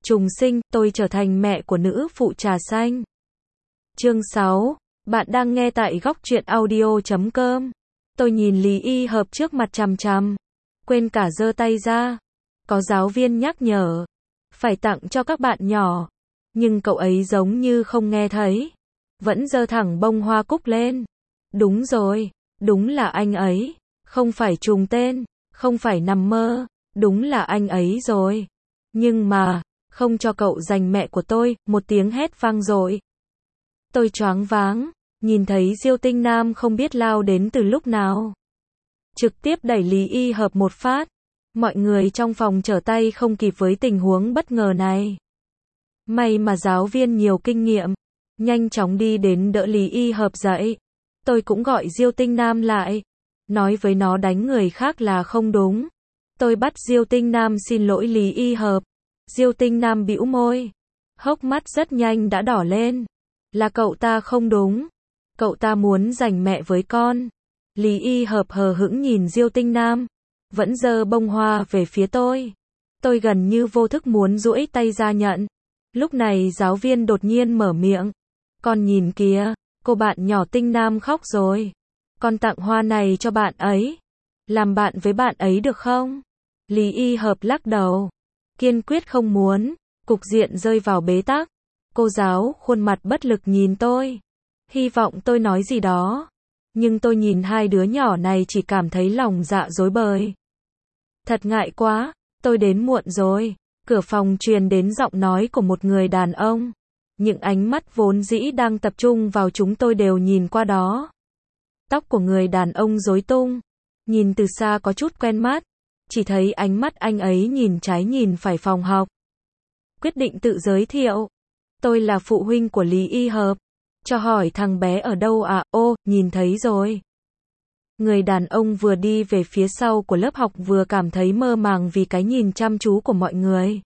Trùng sinh, tôi trở thành mẹ của nữ phụ trà xanh. Chương 6. Bạn đang nghe tại góc truyện audio.com. Tôi nhìn Lý Y Hợp trước mặt chằm chằm. Quên cả giơ tay ra. Có giáo viên nhắc nhở. Phải tặng cho các bạn nhỏ. Nhưng cậu ấy giống như không nghe thấy. Vẫn giơ thẳng bông hoa cúc lên. Đúng rồi. Đúng là anh ấy. Không phải trùng tên. Không phải nằm mơ. Đúng là anh ấy rồi. Nhưng mà, không cho cậu giành mẹ của tôi, một tiếng hét vang dội. Tôi choáng váng, nhìn thấy Diêu Tinh Nam không biết lao đến từ lúc nào. Trực tiếp đẩy Lý Y Hợp một phát. Mọi người trong phòng trở tay không kịp với tình huống bất ngờ này. May mà giáo viên nhiều kinh nghiệm, nhanh chóng đi đến đỡ Lý Y Hợp dậy. Tôi cũng gọi Diêu Tinh Nam lại, nói với nó đánh người khác là không đúng. Tôi bắt Diêu Tinh Nam xin lỗi Lý Y Hợp. Diêu Tinh Nam bĩu môi, hốc mắt rất nhanh đã đỏ lên. Là cậu ta không đúng. Cậu ta muốn giành mẹ với con. Lý Y Hợp hờ hững nhìn Diêu Tinh Nam, vẫn giơ bông hoa về phía tôi. Tôi gần như vô thức muốn duỗi tay ra nhận. Lúc này giáo viên đột nhiên mở miệng. Con nhìn kìa, cô bạn nhỏ Tinh Nam khóc rồi. Con tặng hoa này cho bạn ấy. Làm bạn với bạn ấy được không? Lý Y Hợp lắc đầu. Kiên quyết không muốn. Cục diện rơi vào bế tắc. Cô giáo khuôn mặt bất lực nhìn tôi. Hy vọng tôi nói gì đó. Nhưng tôi nhìn hai đứa nhỏ này chỉ cảm thấy lòng dạ rối bời. Thật ngại quá, tôi đến muộn rồi. Cửa phòng truyền đến giọng nói của một người đàn ông. Những ánh mắt vốn dĩ đang tập trung vào chúng tôi đều nhìn qua đó. Tóc của người đàn ông rối tung. Nhìn từ xa có chút quen mắt. Chỉ thấy ánh mắt anh ấy nhìn trái nhìn phải phòng học. Quyết định tự giới thiệu. Tôi là phụ huynh của Lý Y Hợp. Cho hỏi thằng bé ở đâu à? Ô, nhìn thấy rồi. Người đàn ông vừa đi về phía sau của lớp học vừa cảm thấy mơ màng vì cái nhìn chăm chú của mọi người.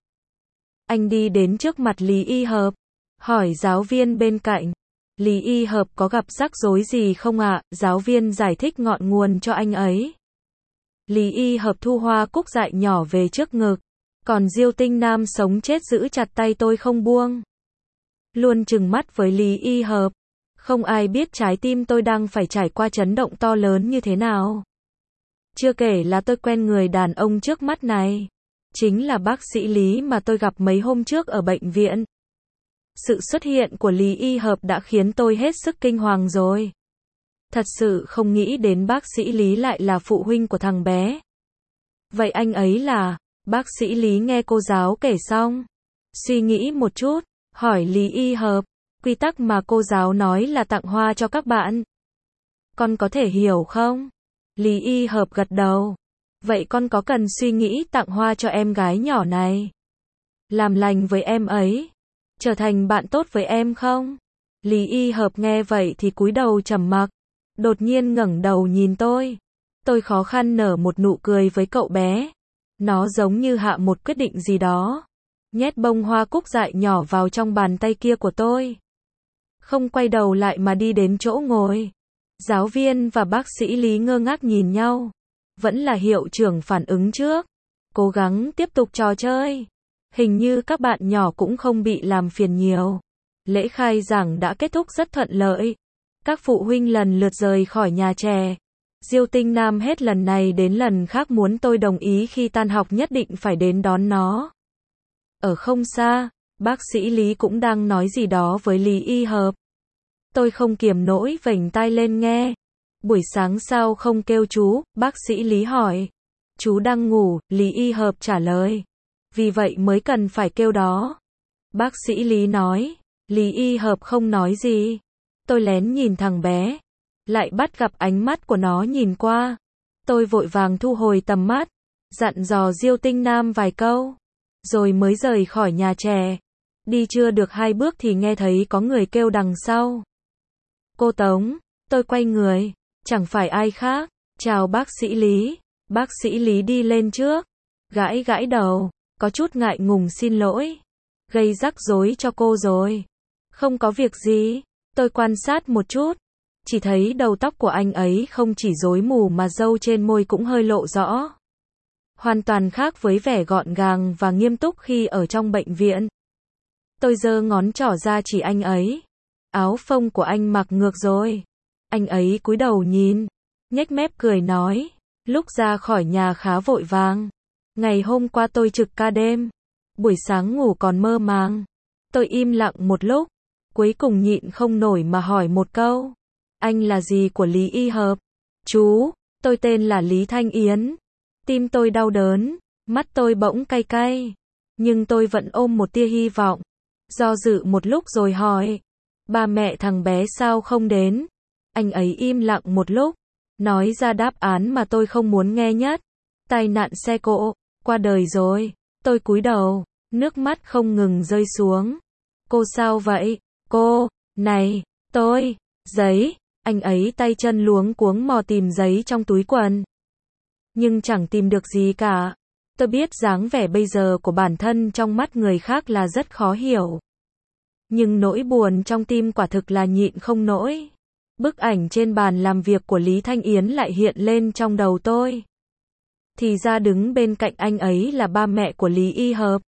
Anh đi đến trước mặt Lý Y Hợp. Hỏi giáo viên bên cạnh. Lý Y Hợp có gặp rắc rối gì không ạ? Giáo viên giải thích ngọn nguồn cho anh ấy. Lý Y Hợp thu hoa cúc dại nhỏ về trước ngực. Còn Diêu Tinh Nam sống chết giữ chặt tay tôi không buông. Luôn trừng mắt với Lý Y Hợp. Không ai biết trái tim tôi đang phải trải qua chấn động to lớn như thế nào. Chưa kể là tôi quen người đàn ông trước mắt này. Chính là bác sĩ Lý mà tôi gặp mấy hôm trước ở bệnh viện. Sự xuất hiện của Lý Y Hợp đã khiến tôi hết sức kinh hoàng rồi. Thật sự không nghĩ đến bác sĩ Lý lại là phụ huynh của thằng bé. Vậy anh ấy là... Bác sĩ Lý nghe cô giáo kể xong. Suy nghĩ một chút. Hỏi Lý Y Hợp. Quy tắc mà cô giáo nói là tặng hoa cho các bạn. Con có thể hiểu không? Lý Y Hợp gật đầu. Vậy con có cần suy nghĩ tặng hoa cho em gái nhỏ này? Làm lành với em ấy. Trở thành bạn tốt với em không? Lý Y Hợp nghe vậy thì cúi đầu trầm mặc. Đột nhiên ngẩng đầu nhìn tôi. Tôi khó khăn nở một nụ cười với cậu bé. Nó giống như hạ một quyết định gì đó. Nhét bông hoa cúc dại nhỏ vào trong bàn tay kia của tôi. Không quay đầu lại mà đi đến chỗ ngồi. Giáo viên và bác sĩ Lý ngơ ngác nhìn nhau. Vẫn là hiệu trưởng phản ứng trước. Cố gắng tiếp tục trò chơi. Hình như các bạn nhỏ cũng không bị làm phiền nhiều. Lễ khai giảng đã kết thúc rất thuận lợi. Các phụ huynh lần lượt rời khỏi nhà trẻ. Diêu Tinh Nam hết lần này đến lần khác muốn tôi đồng ý khi tan học nhất định phải đến đón nó. Ở không xa, bác sĩ Lý cũng đang nói gì đó với Lý Y Hợp. Tôi không kiềm nổi vểnh tai lên nghe. Buổi sáng sao không kêu chú? Bác sĩ Lý hỏi. Chú đang ngủ, Lý Y Hợp trả lời. Vì vậy mới cần phải kêu đó. Bác sĩ Lý nói. Lý Y Hợp không nói gì. Tôi lén nhìn thằng bé. Lại bắt gặp ánh mắt của nó nhìn qua. Tôi vội vàng thu hồi tầm mắt. Dặn dò Diêu Tinh Nam vài câu. Rồi mới rời khỏi nhà trẻ. Đi chưa được 2 bước thì nghe thấy có người kêu đằng sau. Cô Tống. Tôi quay người. Chẳng phải ai khác. Chào bác sĩ Lý. Bác sĩ Lý đi lên trước. Gãi gãi đầu. Có chút ngại ngùng xin lỗi. Gây rắc rối cho cô rồi. Không có việc gì. Tôi quan sát một chút. Chỉ thấy đầu tóc của anh ấy không chỉ rối mù mà râu trên môi cũng hơi lộ rõ. hoàn toàn khác với vẻ gọn gàng và nghiêm túc khi ở trong bệnh viện. Tôi giơ ngón trỏ ra chỉ anh ấy. Áo phông của anh mặc ngược rồi. Anh ấy cúi đầu nhìn, nhếch mép cười nói, lúc ra khỏi nhà khá vội vàng. Ngày hôm qua tôi trực ca đêm, buổi sáng ngủ còn mơ màng. Tôi im lặng một lúc, cuối cùng nhịn không nổi mà hỏi một câu. Anh là gì của Lý Y Hợp? Chú, tôi tên là Lý Thanh Yến. Tim tôi đau đớn, mắt tôi bỗng cay cay. Nhưng tôi vẫn ôm một tia hy vọng. Do dự một lúc rồi hỏi. Ba mẹ thằng bé sao không đến? Anh ấy im lặng một lúc, nói ra đáp án mà tôi không muốn nghe nhất. Tai nạn xe cộ, qua đời rồi. Tôi cúi đầu, nước mắt không ngừng rơi xuống. Cô sao vậy? Cô, này, tôi, giấy. Anh ấy tay chân luống cuống mò tìm giấy trong túi quần. Nhưng chẳng tìm được gì cả. Tôi biết dáng vẻ bây giờ của bản thân trong mắt người khác là rất khó hiểu. Nhưng nỗi buồn trong tim quả thực là nhịn không nổi. Bức ảnh trên bàn làm việc của Lý Thanh Yến lại hiện lên trong đầu tôi. Thì ra đứng bên cạnh anh ấy là ba mẹ của Lý Y Hợp.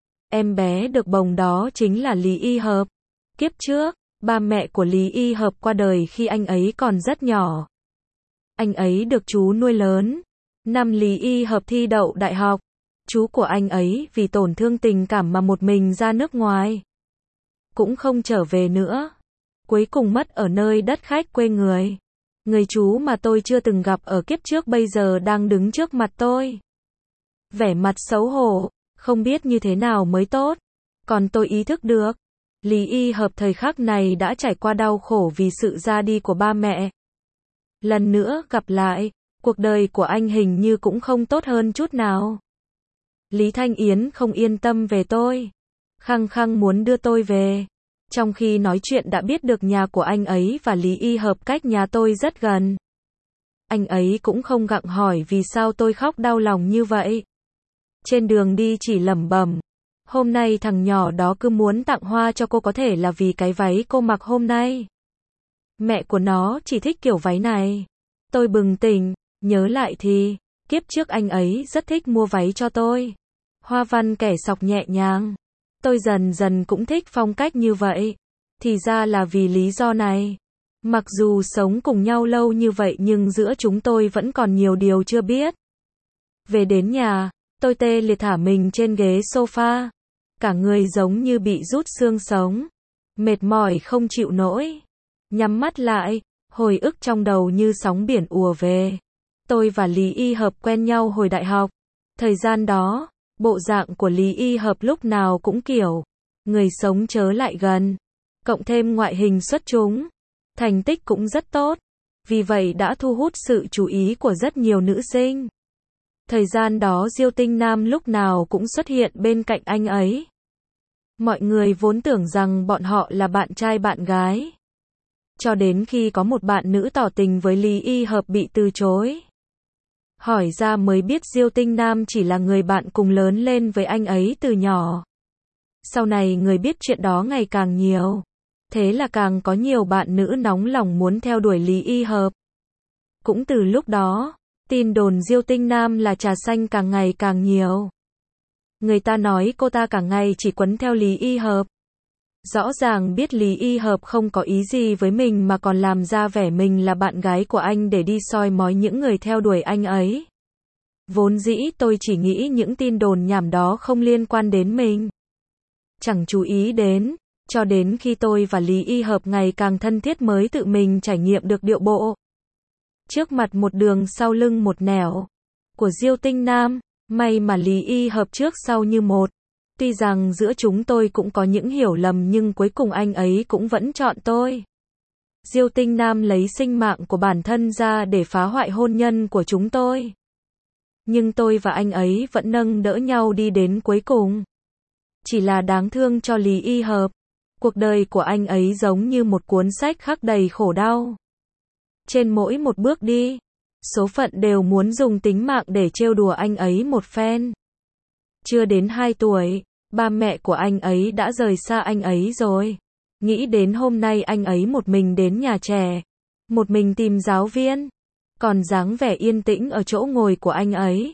Em bé được bồng đó chính là Lý Y Hợp. Kiếp trước, ba mẹ của Lý Y Hợp qua đời khi anh ấy còn rất nhỏ. Anh ấy được chú nuôi lớn. Năm Lý Y Hợp thi đậu đại học, chú của anh ấy vì tổn thương tình cảm mà một mình ra nước ngoài. Cũng không trở về nữa. Cuối cùng mất ở nơi đất khách quê người. Người chú mà tôi chưa từng gặp ở kiếp trước bây giờ đang đứng trước mặt tôi. Vẻ mặt xấu hổ, không biết như thế nào mới tốt. Còn tôi ý thức được, Lý Y Hợp thời khắc này đã trải qua đau khổ vì sự ra đi của ba mẹ. Lần nữa gặp lại, cuộc đời của anh hình như cũng không tốt hơn chút nào. Lý Thanh Yến không yên tâm về tôi. Khăng khăng muốn đưa tôi về. Trong khi nói chuyện đã biết được nhà của anh ấy và Lý Y Hợp cách nhà tôi rất gần. Anh ấy cũng không gặng hỏi vì sao tôi khóc đau lòng như vậy. Trên đường đi chỉ lẩm bẩm. Hôm nay thằng nhỏ đó cứ muốn tặng hoa cho cô, có thể là vì cái váy cô mặc hôm nay. Mẹ của nó chỉ thích kiểu váy này. Tôi bừng tỉnh, nhớ lại thì, kiếp trước anh ấy rất thích mua váy cho tôi. Hoa văn kẻ sọc nhẹ nhàng. Tôi dần dần cũng thích phong cách như vậy. Thì ra là vì lý do này. Mặc dù sống cùng nhau lâu như vậy nhưng giữa chúng tôi vẫn còn nhiều điều chưa biết. Về đến nhà, tôi tê liệt thả mình trên ghế sofa. Cả người giống như bị rút xương sống. Mệt mỏi không chịu nổi. Nhắm mắt lại, hồi ức trong đầu như sóng biển ùa về. Tôi và Lý Y Hợp quen nhau hồi đại học. Thời gian đó, bộ dạng của Lý Y Hợp lúc nào cũng kiểu người sống chớ lại gần. Cộng thêm ngoại hình xuất chúng. Thành tích cũng rất tốt. Vì vậy đã thu hút sự chú ý của rất nhiều nữ sinh. Thời gian đó Diêu Tinh Nam lúc nào cũng xuất hiện bên cạnh anh ấy. Mọi người vốn tưởng rằng bọn họ là bạn trai bạn gái. Cho đến khi có một bạn nữ tỏ tình với Lý Y Hợp bị từ chối. Hỏi ra mới biết Diêu Tinh Nam chỉ là người bạn cùng lớn lên với anh ấy từ nhỏ. Sau này người biết chuyện đó ngày càng nhiều. Thế là càng có nhiều bạn nữ nóng lòng muốn theo đuổi Lý Y Hợp. Cũng từ lúc đó, tin đồn Diêu Tinh Nam là trà xanh càng ngày càng nhiều. Người ta nói cô ta cả ngày chỉ quấn theo Lý Y Hợp. Rõ ràng biết Lý Y Hợp không có ý gì với mình mà còn làm ra vẻ mình là bạn gái của anh để đi soi mói những người theo đuổi anh ấy. Vốn dĩ tôi chỉ nghĩ những tin đồn nhảm đó không liên quan đến mình. Chẳng chú ý đến, cho đến khi tôi và Lý Y Hợp ngày càng thân thiết mới tự mình trải nghiệm được điệu bộ. Trước mặt một đường sau lưng một nẻo. Của Diêu Tinh Nam, may mà Lý Y Hợp trước sau như một. Tuy rằng giữa chúng tôi cũng có những hiểu lầm nhưng cuối cùng anh ấy cũng vẫn chọn tôi. Diêu Tinh Nam lấy sinh mạng của bản thân ra để phá hoại hôn nhân của chúng tôi. Nhưng tôi và anh ấy vẫn nâng đỡ nhau đi đến cuối cùng. Chỉ là đáng thương cho Lý Y Hợp. Cuộc đời của anh ấy giống như một cuốn sách khắc đầy khổ đau. Trên mỗi một bước đi, số phận đều muốn dùng tính mạng để trêu đùa anh ấy một phen. Chưa đến 2 tuổi, ba mẹ của anh ấy đã rời xa anh ấy rồi. Nghĩ đến hôm nay anh ấy một mình đến nhà trẻ, một mình tìm giáo viên. Còn dáng vẻ yên tĩnh ở chỗ ngồi của anh ấy,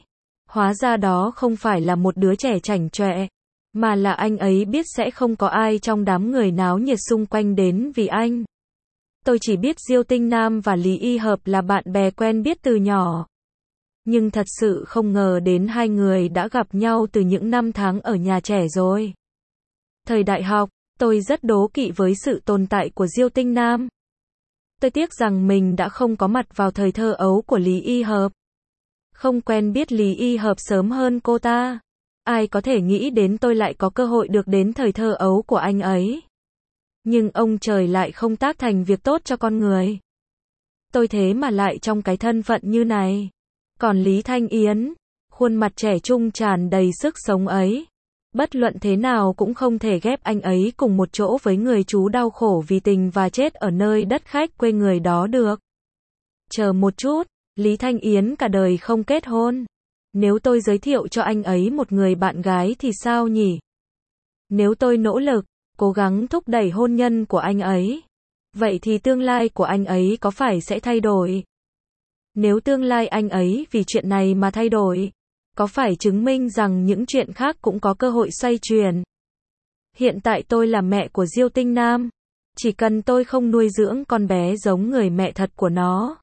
Hóa ra đó không phải là một đứa trẻ chảnh chọe, mà là anh ấy biết sẽ không có ai trong đám người náo nhiệt xung quanh đến vì anh. Tôi chỉ biết Diêu Tinh Nam và Lý Y Hợp là bạn bè quen biết từ nhỏ. Nhưng thật sự không ngờ đến hai người đã gặp nhau từ những năm tháng ở nhà trẻ rồi. Thời đại học, tôi rất đố kỵ với sự tồn tại của Diêu Tinh Nam. Tôi tiếc rằng mình đã không có mặt vào thời thơ ấu của Lý Y Hợp. Không quen biết Lý Y Hợp sớm hơn cô ta. Ai có thể nghĩ đến tôi lại có cơ hội được đến thời thơ ấu của anh ấy. Nhưng ông trời lại không tác thành việc tốt cho con người. Tôi thế mà lại trong cái thân phận như này. Còn Lý Thanh Yến, khuôn mặt trẻ trung tràn đầy sức sống ấy. Bất luận thế nào cũng không thể ghép anh ấy cùng một chỗ với người chú đau khổ vì tình và chết ở nơi đất khách quê người đó được. Chờ một chút, Lý Thanh Yến cả đời không kết hôn. Nếu tôi giới thiệu cho anh ấy một người bạn gái thì sao nhỉ? Nếu tôi nỗ lực, cố gắng thúc đẩy hôn nhân của anh ấy, vậy thì tương lai của anh ấy có phải sẽ thay đổi? Nếu tương lai anh ấy vì chuyện này mà thay đổi, có phải chứng minh rằng những chuyện khác cũng có cơ hội xoay chuyển? Hiện tại tôi là mẹ của Diêu Tinh Nam. Chỉ cần tôi không nuôi dưỡng con bé giống người mẹ thật của nó,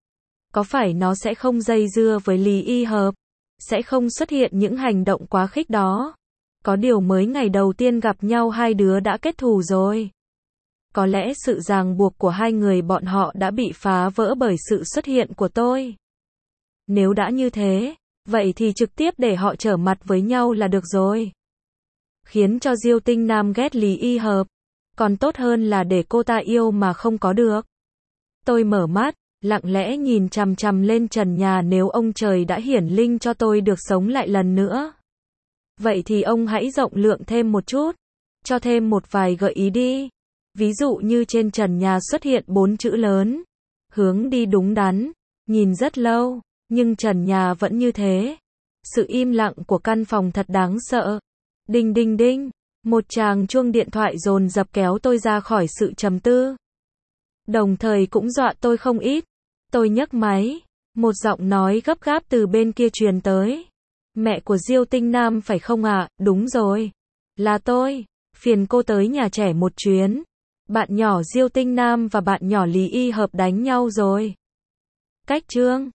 có phải nó sẽ không dây dưa với Lý Y Hợp? Sẽ không xuất hiện những hành động quá khích đó? Có điều mới ngày đầu tiên gặp nhau hai đứa đã kết thù rồi. Có lẽ sự ràng buộc của hai người bọn họ đã bị phá vỡ bởi sự xuất hiện của tôi. Nếu đã như thế, vậy thì trực tiếp để họ trở mặt với nhau là được rồi. Khiến cho Diêu Tinh Nam ghét Lý Y Hợp, còn tốt hơn là để cô ta yêu mà không có được. Tôi mở mắt, lặng lẽ nhìn chằm chằm lên trần nhà. Nếu ông trời đã hiển linh cho tôi được sống lại lần nữa, vậy thì ông hãy rộng lượng thêm một chút, cho thêm một vài gợi ý đi. Ví dụ như trên trần nhà xuất hiện 4 chữ lớn, hướng đi đúng đắn. Nhìn rất lâu, nhưng trần nhà vẫn như thế. Sự im lặng của căn phòng thật đáng sợ. Đinh đinh đinh, một tràng chuông điện thoại dồn dập kéo tôi ra khỏi sự trầm tư. Đồng thời cũng dọa tôi không ít. Tôi nhấc máy, một giọng nói gấp gáp từ bên kia truyền tới. Mẹ của Diêu Tinh Nam phải không ạ? Đúng rồi. Là tôi. Phiền cô tới nhà trẻ một chuyến. Bạn nhỏ Diêu Tinh Nam và bạn nhỏ Lý Y Hợp đánh nhau rồi. Cách chương